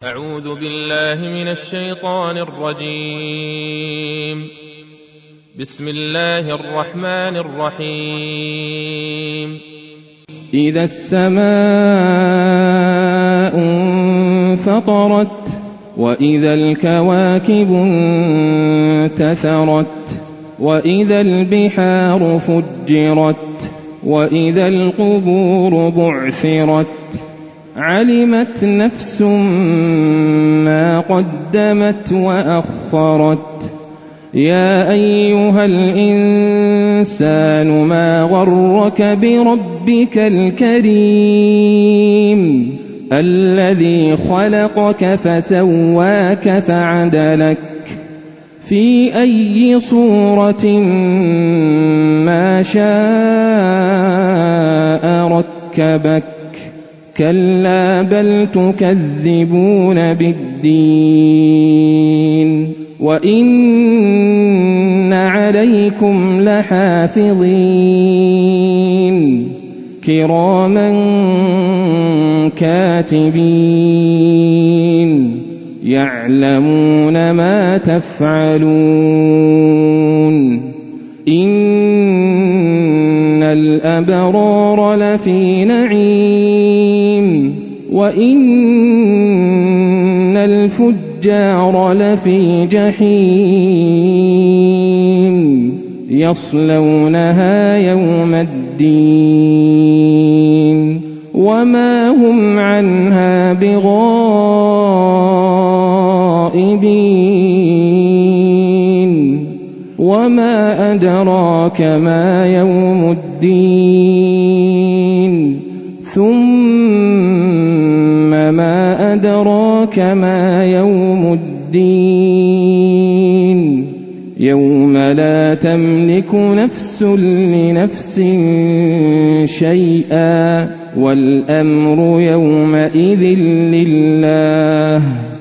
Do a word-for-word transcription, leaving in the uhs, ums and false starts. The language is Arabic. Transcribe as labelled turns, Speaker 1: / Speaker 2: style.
Speaker 1: أعوذ بالله من الشيطان الرجيم. بسم الله الرحمن الرحيم.
Speaker 2: إذا السماء انفطرت وإذا الكواكب انتثرت وإذا البحار فجرت وإذا القبور بعثرت علمت نفس ما قدمت وأخرت. يا أيها الإنسان ما غرك بربك الكريم الذي خلقك فسواك فعدلك في أي صورة ما شاء ركبك. كلا بل تكذبون بالدين وإن عليكم لحافظين كراما كاتبين يعلمون ما تفعلون. إن الأبرار لفي نعيم وإن الفجار لفي جحيم يصلونها يوم الدين وما هم عنها بغائبين. وما أدراك ما يوم الدين ثم ما أدراك ما يوم الدين يوم لا تملك نفس لنفس شيئا والأمر يومئذ لله.